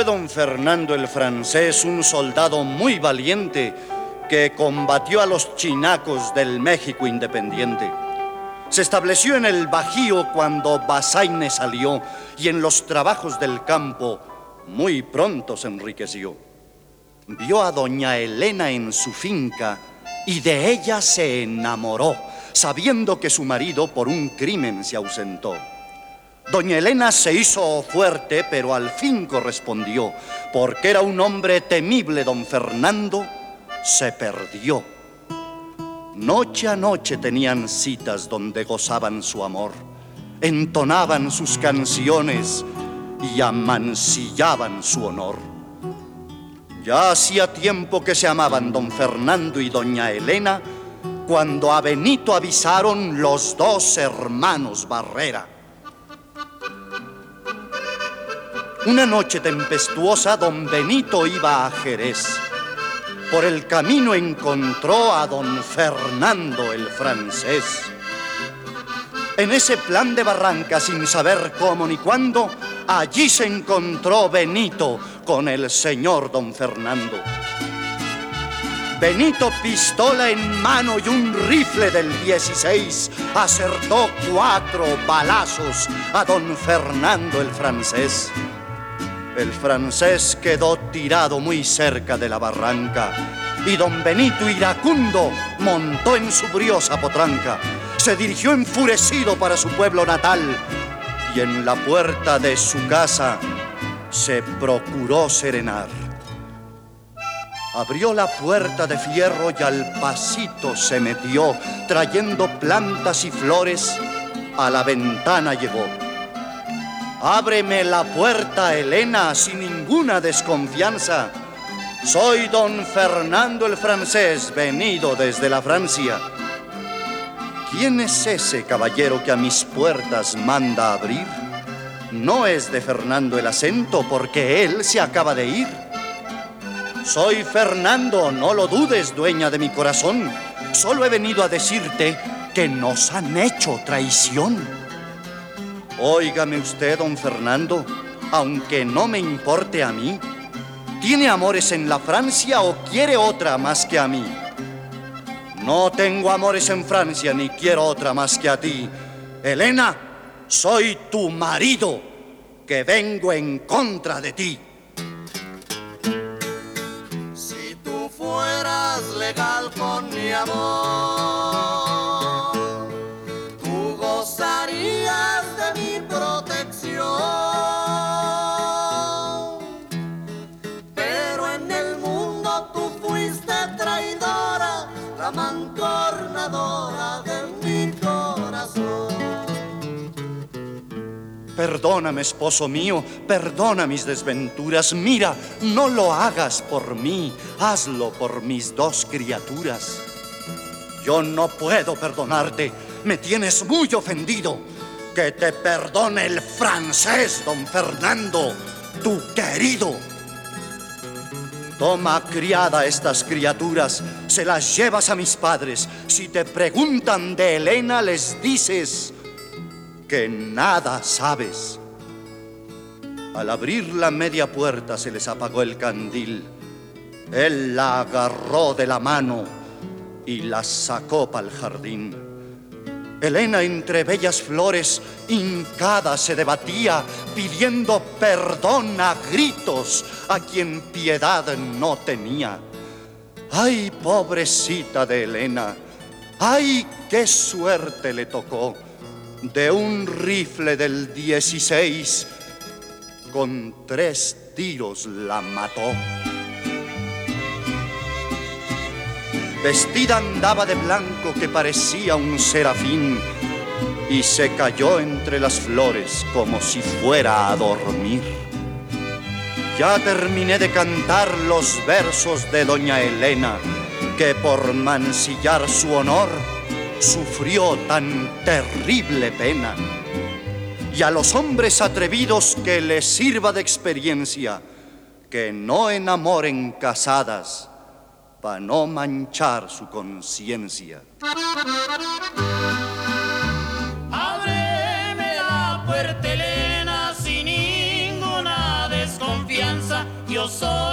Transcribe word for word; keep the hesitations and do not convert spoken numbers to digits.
don Fernando el francés, un soldado muy valiente que combatió a los chinacos del México independiente. Se estableció en el Bajío cuando Bazaine salió y en los trabajos del campo muy pronto se enriqueció. Vio a doña Elena en su finca y de ella se enamoró, sabiendo que su marido por un crimen se ausentó. Doña Elena se hizo fuerte, pero al fin correspondió, porque era un hombre temible. Don Fernando se perdió. Noche a noche tenían citas donde gozaban su amor, entonaban sus canciones y amancillaban su honor. Ya hacía tiempo que se amaban don Fernando y doña Elena, cuando a Benito avisaron los dos hermanos Barrera. Una noche tempestuosa, don Benito iba a Jerez. Por el camino encontró a don Fernando el francés. En ese plan de barranca, sin saber cómo ni cuándo, allí se encontró Benito con el señor don Fernando. Benito, pistola en mano y un rifle del dieciséis, acertó cuatro balazos a don Fernando el francés. El francés quedó tirado muy cerca de la barranca y don Benito iracundo montó en su briosa potranca. Se dirigió enfurecido para su pueblo natal y en la puerta de su casa se procuró serenar. Abrió la puerta de fierro y al pasito se metió, trayendo plantas y flores, a la ventana llegó. Ábreme la puerta, Elena, sin ninguna desconfianza. Soy don Fernando el francés, venido desde la Francia. ¿Quién es ese caballero que a mis puertas manda abrir? No es de Fernando el acento, porque él se acaba de ir. Soy Fernando, no lo dudes, dueña de mi corazón. Solo he venido a decirte que nos han hecho traición. Óigame usted, don Fernando, aunque no me importe a mí, ¿tiene amores en la Francia o quiere otra más que a mí? No tengo amores en Francia ni quiero otra más que a ti. Elena, soy tu marido, que vengo en contra de ti. Si tú fueras legal con mi amor, tú gozarías de mi protección. Pero en el mundo tú fuiste traidora, la mancornadora de mi corazón. Perdóname, esposo mío, perdona mis desventuras. Mira, no lo hagas por mí, hazlo por mis dos criaturas. Yo no puedo perdonarte, me tienes muy ofendido. Que te perdone el francés, don Fernando, tu querido. Toma, criada, estas criaturas, se las llevas a mis padres. Si te preguntan de Elena, les dices que nada sabes. Al abrir la media puerta se les apagó el candil. Él la agarró de la mano y la sacó pa'l jardín. Elena, entre bellas flores, hincada se debatía, pidiendo perdón a gritos a quien piedad no tenía. ¡Ay, pobrecita de Elena! ¡Ay, qué suerte le tocó! De un rifle del dieciséis, con tres tiros la mató. Vestida andaba de blanco que parecía un serafín y se cayó entre las flores como si fuera a dormir. Ya terminé de cantar los versos de doña Elena, que por mancillar su honor sufrió tan terrible pena. Y a los hombres atrevidos que les sirva de experiencia, que no enamoren casadas, pa' no manchar su conciencia. Ábreme la puerta, Elena, sin ninguna desconfianza. soy.